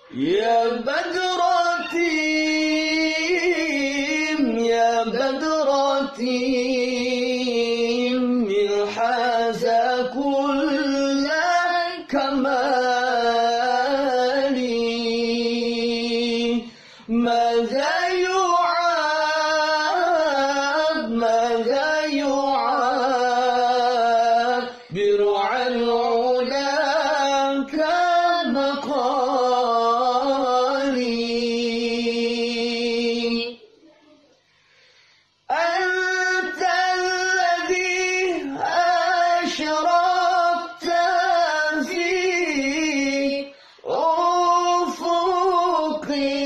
يا بدرتي يا بدرتي من حاز كل كمالي ماذا يعاب ماذا يعاب برعى العلا كمقالي أنت الذي أشرقت في أفقي